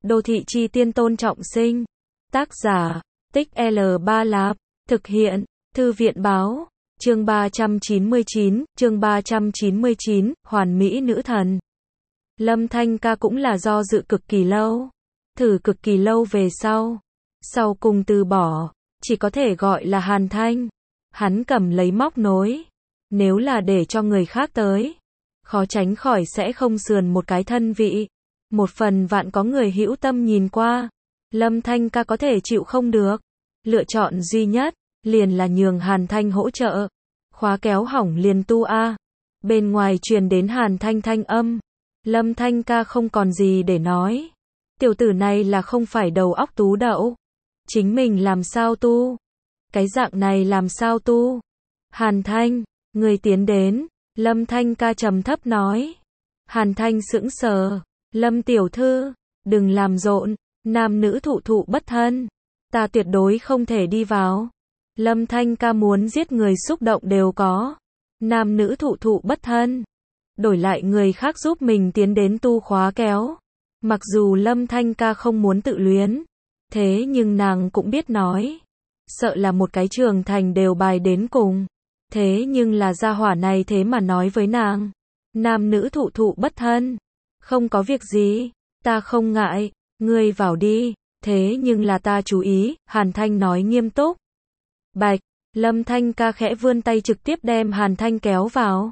Đô thị chi tiên Tôn Trọng Sinh. Tác giả, Tích L Ba Lạp. Thực hiện, Thư viện báo. Chương 399, Hoàn Mỹ Nữ Thần. Lâm Thanh Ca cũng là do dự cực kỳ lâu. Thử cực kỳ lâu về sau cùng từ bỏ, chỉ có thể gọi là Hàn Thanh. Hắn cầm lấy móc nối. Nếu là để cho người khác tới, khó tránh khỏi sẽ không sườn một cái thân vị. Một phần vạn có người hữu tâm nhìn qua, Lâm Thanh Ca có thể chịu không được. Lựa chọn duy nhất, liền là nhường Hàn Thanh hỗ trợ. Khóa kéo hỏng liền tu a. Bên ngoài truyền đến Hàn Thanh thanh âm. Lâm Thanh Ca không còn gì để nói. Tiểu tử này là không phải đầu óc tú đậu. Chính mình làm sao tu? Cái dạng này làm sao tu? Hàn Thanh, người tiến đến. Lâm Thanh Ca trầm thấp nói. Hàn Thanh sững sờ. Lâm tiểu thư, đừng làm rộn, nam nữ thụ thụ bất thân. Ta tuyệt đối không thể đi vào. Lâm Thanh Ca muốn giết người xúc động đều có. Nam nữ thụ thụ bất thân. Đổi lại người khác giúp mình tiến đến tu khóa kéo. Mặc dù Lâm Thanh Ca không muốn tự luyến, thế nhưng nàng cũng biết nói. Sợ là một cái trường thành đều bài đến cùng. Thế nhưng là gia hỏa này thế mà nói với nàng. Nam nữ thụ thụ bất thân. Không có việc gì, ta không ngại, ngươi vào đi. Thế nhưng là ta chú ý, Hàn Thanh nói nghiêm túc. Bạch, Lâm Thanh Ca khẽ vươn tay trực tiếp đem Hàn Thanh kéo vào.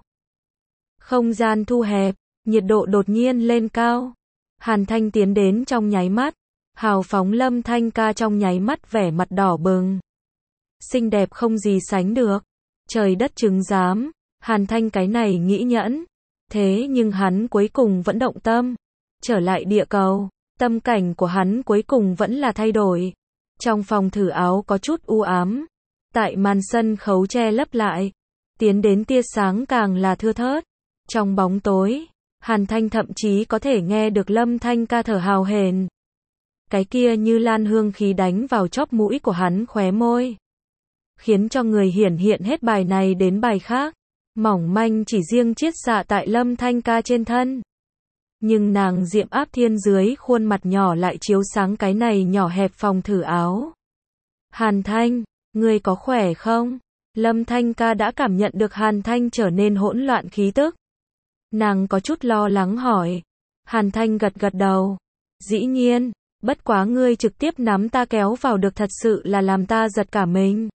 Không gian thu hẹp, nhiệt độ đột nhiên lên cao. Hàn Thanh tiến đến trong nháy mắt, hào phóng Lâm Thanh Ca trong nháy mắt vẻ mặt đỏ bừng. Xinh đẹp không gì sánh được. Trời đất chứng giám, Hàn Thanh cái này nghĩ nhẫn. Thế nhưng hắn cuối cùng vẫn động tâm. Trở lại địa cầu, tâm cảnh của hắn cuối cùng vẫn là thay đổi. Trong phòng thử áo có chút u ám. Tại màn sân khấu che lấp lại. Tiến đến tia sáng càng là thưa thớt. Trong bóng tối, Hàn Thanh thậm chí có thể nghe được Lâm Thanh Ca thở hào hển. Cái kia như lan hương khí đánh vào chóp mũi của hắn khóe môi. Khiến cho người hiển hiện hết bài này đến bài khác. Mỏng manh chỉ riêng chiết xạ tại Lâm Thanh Ca trên thân. Nhưng nàng diệm áp thiên dưới khuôn mặt nhỏ lại chiếu sáng cái này nhỏ hẹp phòng thử áo. Hàn Thanh, ngươi có khỏe không? Lâm Thanh Ca đã cảm nhận được Hàn Thanh trở nên hỗn loạn khí tức. Nàng có chút lo lắng hỏi. Hàn Thanh gật gật đầu. Dĩ nhiên, bất quá ngươi trực tiếp nắm ta kéo vào được thật sự là làm ta giật cả mình.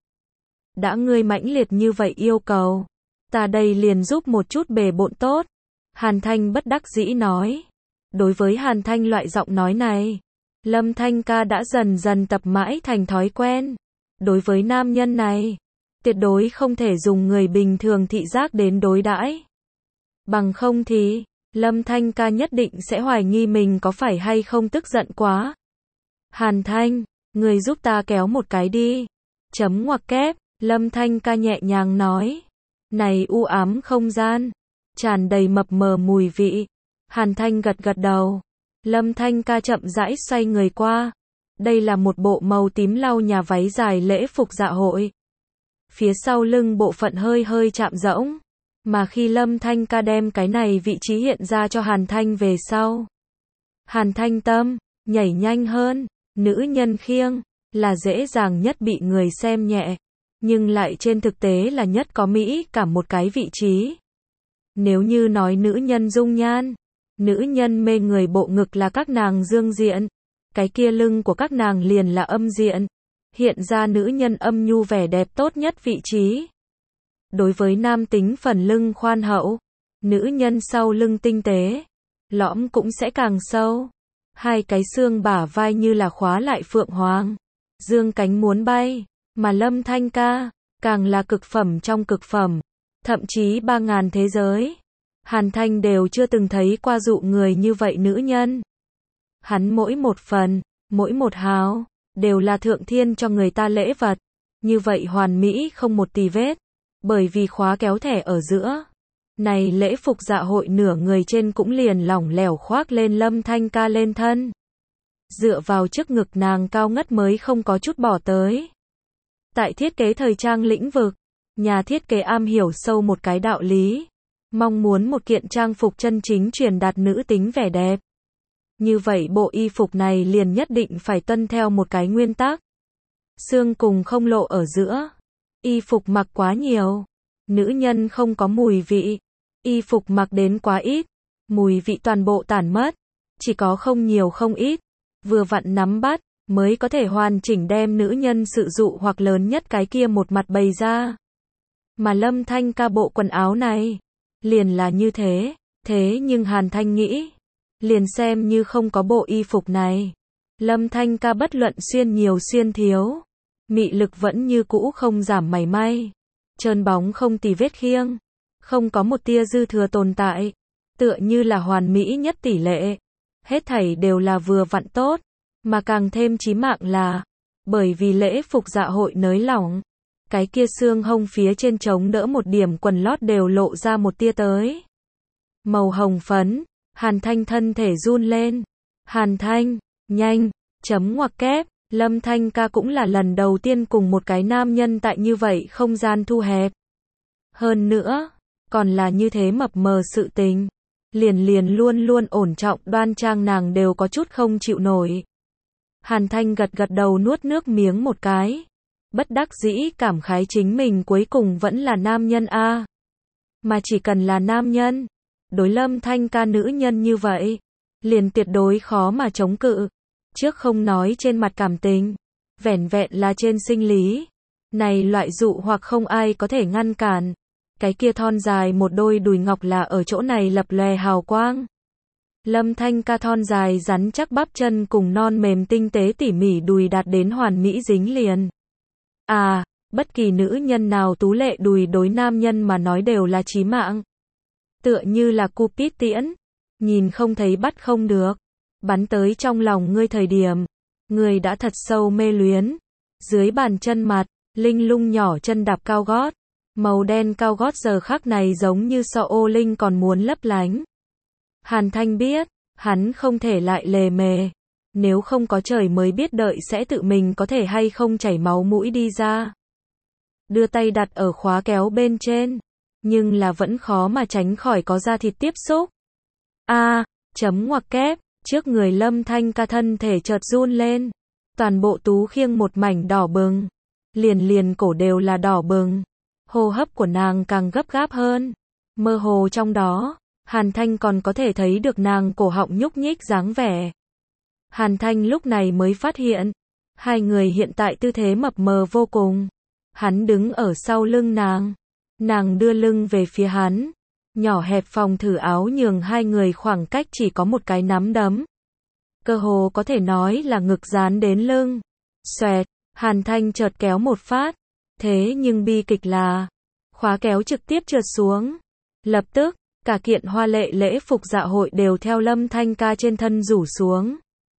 Đã ngươi mãnh liệt như vậy yêu cầu, ta đây liền giúp một chút bề bộn tốt. Hàn Thanh bất đắc dĩ nói. Đối với Hàn Thanh loại giọng nói này, Lâm Thanh Ca đã dần dần tập mãi thành thói quen. Đối với nam nhân này, tuyệt đối không thể dùng người bình thường thị giác đến đối đãi. Bằng không thì, Lâm Thanh Ca nhất định sẽ hoài nghi mình có phải hay không tức giận quá. Hàn Thanh, người giúp ta kéo một cái đi. Chấm ngoặc kép, Lâm Thanh Ca nhẹ nhàng nói. Này u ám không gian, tràn đầy mập mờ mùi vị. Hàn Thanh gật gật đầu. Lâm Thanh Ca chậm rãi xoay người qua. Đây là một bộ màu tím lau nhà váy dài lễ phục dạ hội. Phía sau lưng bộ phận hơi hơi chạm rỗng. Mà khi Lâm Thanh Ca đem cái này vị trí hiện ra cho Hàn Thanh về sau. Hàn Thanh tâm, nhảy nhanh hơn. Nữ nhân khiêng, là dễ dàng nhất bị người xem nhẹ. Nhưng lại trên thực tế là nhất có mỹ cảm một cái vị trí. Nếu như nói nữ nhân dung nhan, nữ nhân mê người bộ ngực là các nàng dương diện. Cái kia lưng của các nàng liền là âm diện. Hiện ra nữ nhân âm nhu vẻ đẹp tốt nhất vị trí. Đối với nam tính phần lưng khoan hậu, nữ nhân sau lưng tinh tế, lõm cũng sẽ càng sâu. Hai cái xương bả vai như là khóa lại phượng hoàng, dương cánh muốn bay, mà Lâm Thanh Ca, càng là cực phẩm trong cực phẩm, thậm chí 3000 thế giới. Hàn Thanh đều chưa từng thấy qua dụ người như vậy nữ nhân. Hắn mỗi một phần, mỗi một hào, đều là thượng thiên cho người ta lễ vật, như vậy hoàn mỹ không một tì vết. Bởi vì khóa kéo thẻ ở giữa. Này lễ phục dạ hội nửa người trên cũng liền lỏng lẻo khoác lên Lâm Thanh Ca lên thân. Dựa vào trước ngực nàng cao ngất mới không có chút bỏ tới. Tại thiết kế thời trang lĩnh vực, nhà thiết kế am hiểu sâu một cái đạo lý. Mong muốn một kiện trang phục chân chính truyền đạt nữ tính vẻ đẹp. Như vậy bộ y phục này liền nhất định phải tuân theo một cái nguyên tắc. Xương cùng không lộ ở giữa. Y phục mặc quá nhiều, nữ nhân không có mùi vị. Y phục mặc đến quá ít, mùi vị toàn bộ tản mất. Chỉ có không nhiều không ít, vừa vặn nắm bắt, mới có thể hoàn chỉnh đem nữ nhân sự dụ hoặc lớn nhất cái kia một mặt bày ra. Mà Lâm Thanh Ca bộ quần áo này, liền là như thế. Thế nhưng Hàn Thanh nghĩ, liền xem như không có bộ y phục này, Lâm Thanh Ca bất luận xuyên nhiều xuyên thiếu, mị lực vẫn như cũ không giảm mảy may. Trơn bóng không tì vết khiêng, không có một tia dư thừa tồn tại, tựa như là hoàn mỹ nhất tỷ lệ. Hết thảy đều là vừa vặn tốt, mà càng thêm chí mạng là, bởi vì lễ phục dạ hội nới lỏng, cái kia xương hông phía trên chống đỡ một điểm quần lót đều lộ ra một tia tới. Màu hồng phấn, Hàn Thanh thân thể run lên. Hàn Thanh, nhanh, chấm ngoặc kép, Lâm Thanh Ca cũng là lần đầu tiên cùng một cái nam nhân tại như vậy không gian thu hẹp. Hơn nữa, còn là như thế mập mờ sự tình. Liền luôn luôn ổn trọng đoan trang nàng đều có chút không chịu nổi. Hàn Thanh gật gật đầu nuốt nước miếng một cái. Bất đắc dĩ cảm khái chính mình cuối cùng vẫn là nam nhân a. Mà chỉ cần là nam nhân, đối Lâm Thanh Ca nữ nhân như vậy, liền tuyệt đối khó mà chống cự. Trước không nói trên mặt cảm tình, vẻn vẹn là trên sinh lý, này loại dụ hoặc không ai có thể ngăn cản. Cái kia thon dài một đôi đùi ngọc là ở chỗ này lập lòe hào quang. Lâm Thanh Ca thon dài rắn chắc bắp chân cùng non mềm tinh tế tỉ mỉ đùi đạt đến hoàn mỹ dính liền. À, bất kỳ nữ nhân nào tú lệ đùi đối nam nhân mà nói đều là chí mạng. Tựa như là Cupid tiễn, nhìn không thấy bắt không được, bắn tới trong lòng ngươi thời điểm, ngươi đã thật sâu mê luyến. Dưới bàn chân mặt, linh lung nhỏ chân đạp cao gót, màu đen cao gót giờ khắc này giống như so ô linh còn muốn lấp lánh. Hàn Thanh biết, hắn không thể lại lề mề, nếu không có trời mới biết đợi sẽ tự mình có thể hay không chảy máu mũi đi ra. Đưa tay đặt ở khóa kéo bên trên, nhưng là vẫn khó mà tránh khỏi có da thịt tiếp xúc. Chấm ngoặc kép, trước người Lâm Thanh Ca thân thể chợt run lên, toàn bộ tú khiêng một mảnh đỏ bừng, liền cổ đều là đỏ bừng, hô hấp của nàng càng gấp gáp hơn, mơ hồ trong đó, Hàn Thanh còn có thể thấy được nàng cổ họng nhúc nhích dáng vẻ. Hàn Thanh lúc này mới phát hiện, hai người hiện tại tư thế mập mờ vô cùng. Hắn đứng ở sau lưng nàng đưa lưng về phía hắn, nhỏ hẹp phòng thử áo nhường hai người khoảng cách chỉ có một cái nắm đấm. Cơ hồ có thể nói là ngực dán đến lưng. Xoẹt, Hàn Thanh chợt kéo một phát, thế nhưng bi kịch là, khóa kéo trực tiếp trượt xuống. Lập tức, cả kiện hoa lệ lễ phục dạ hội đều theo Lâm Thanh Ca trên thân rủ xuống.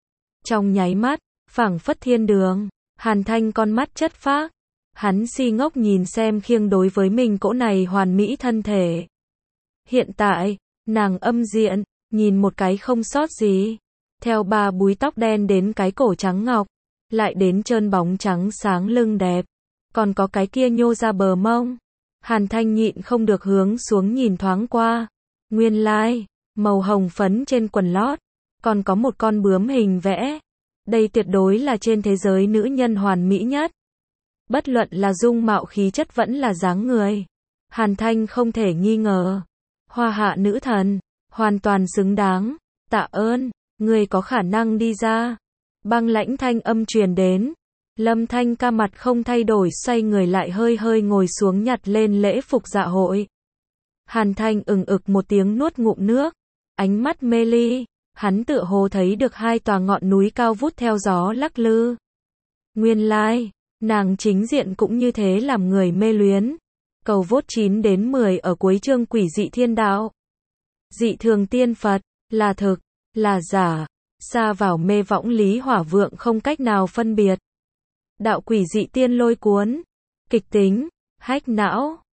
Trong nháy mắt, phảng phất thiên đường, Hàn Thanh con mắt chất phác. Hắn si ngốc nhìn xem khiêng đối với mình cỗ này hoàn mỹ thân thể. Hiện tại, nàng âm diện, nhìn một cái không sót gì. Theo ba búi tóc đen đến cái cổ trắng ngọc, lại đến trơn bóng trắng sáng lưng đẹp. Còn có cái kia nhô ra bờ mông. Hàn Thanh nhịn không được hướng xuống nhìn thoáng qua. Nguyên lai, màu hồng phấn trên quần lót, còn có một con bướm hình vẽ. Đây tuyệt đối là trên thế giới nữ nhân hoàn mỹ nhất. Bất luận là dung mạo khí chất vẫn là dáng người. Hàn Thanh không thể nghi ngờ. Hoa hạ nữ thần, hoàn toàn xứng đáng. Tạ ơn, người có khả năng đi ra. Băng lãnh thanh âm truyền đến. Lâm Thanh Ca mặt không thay đổi xoay người lại hơi hơi ngồi xuống nhặt lên lễ phục dạ hội. Hàn Thanh ực một tiếng nuốt ngụm nước. Ánh mắt mê ly. Hắn tựa hồ thấy được hai tòa ngọn núi cao vút theo gió lắc lư. Nguyên lai, nàng chính diện cũng như thế làm người mê luyến. Cầu vốt 9 đến 10 ở cuối chương Quỷ dị thiên đạo. Dị thường tiên Phật, là thực, là giả, xa vào mê võng lý hỏa vượng không cách nào phân biệt. Đạo quỷ dị tiên lôi cuốn, kịch tính, hách não.